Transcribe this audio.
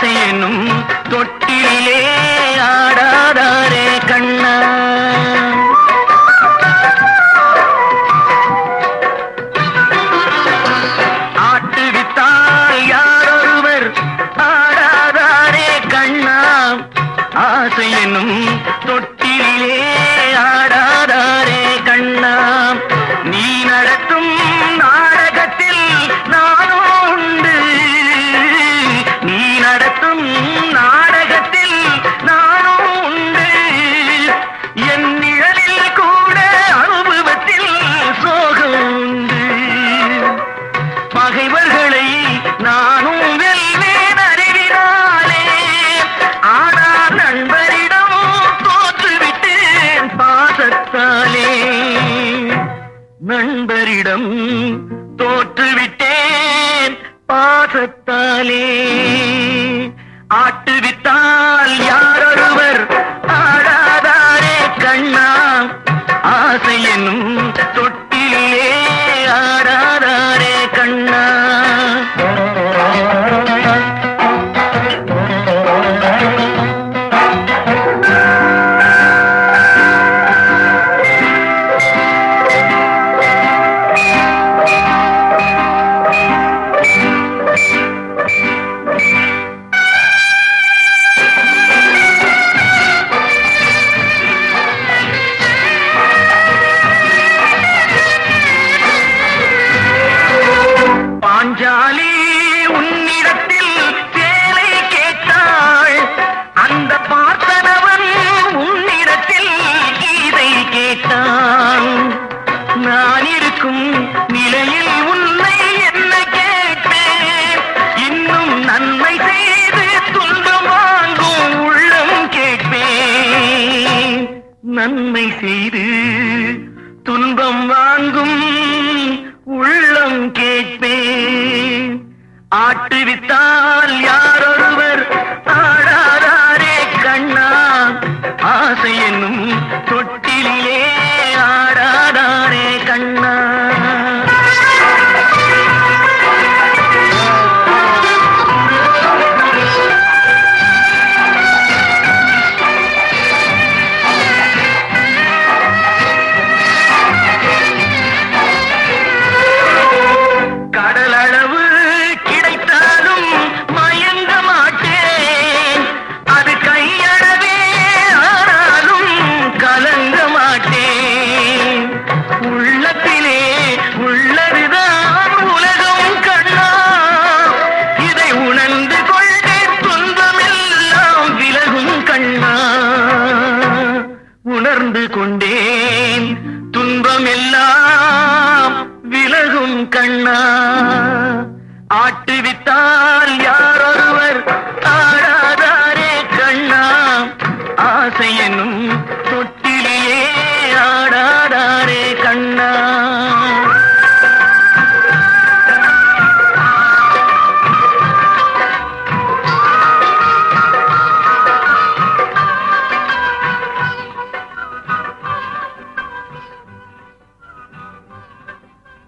ஆசை என்னும் தொட்டிலே ஆடாதாரே கண்ணா. ஆட்டுவித்தால் யாரொருவர் ஆடாதாரே கண்ணா. ஆசை என்னும் தொட்டிலே ஆடாதாரே கண்ணா. நீ நடத்தும் நாடகத்தில் நானும் உண்டு. நீ நடத்தும் நாடகத்தில் நானும் உண்டு. என் நிழலில் கூட அனுபவத்தில் சோகம் உண்டு. பகைவர்களை நானும் வெல்வேன் அறிவினாலே. ஆனால் நண்பரிடம் தோற்றுவிட்டேன் பாசத்தாலே. நண்பரிடம் தோற்றுவிட்டேன் பாசத்தாலே. ஆட்டுவித்தால் யாரொருவர் ஆடாதாரே கண்ணா. ஆசை என்னும் தொட்டிலே ஆடாதாரே கண்ணா. பாஞ்சாலி உன்னிடத்தில் சேலை கேட்டாள். அந்த பார்த்தனவன் உன்னிடத்தில் கீதை கேட்டான். நான் இருக்கும் நிலையில் உன்னை என்ன கேட்பேன். இன்னும் நன்மை செய்து துன்பம் வாங்கும் உள்ளம் கேட்பேன். நன்மை செய்து துன்பம் வாங்கும் உள்ளம் கேட்பேன். ஆட்டுவித்தால் யாரோ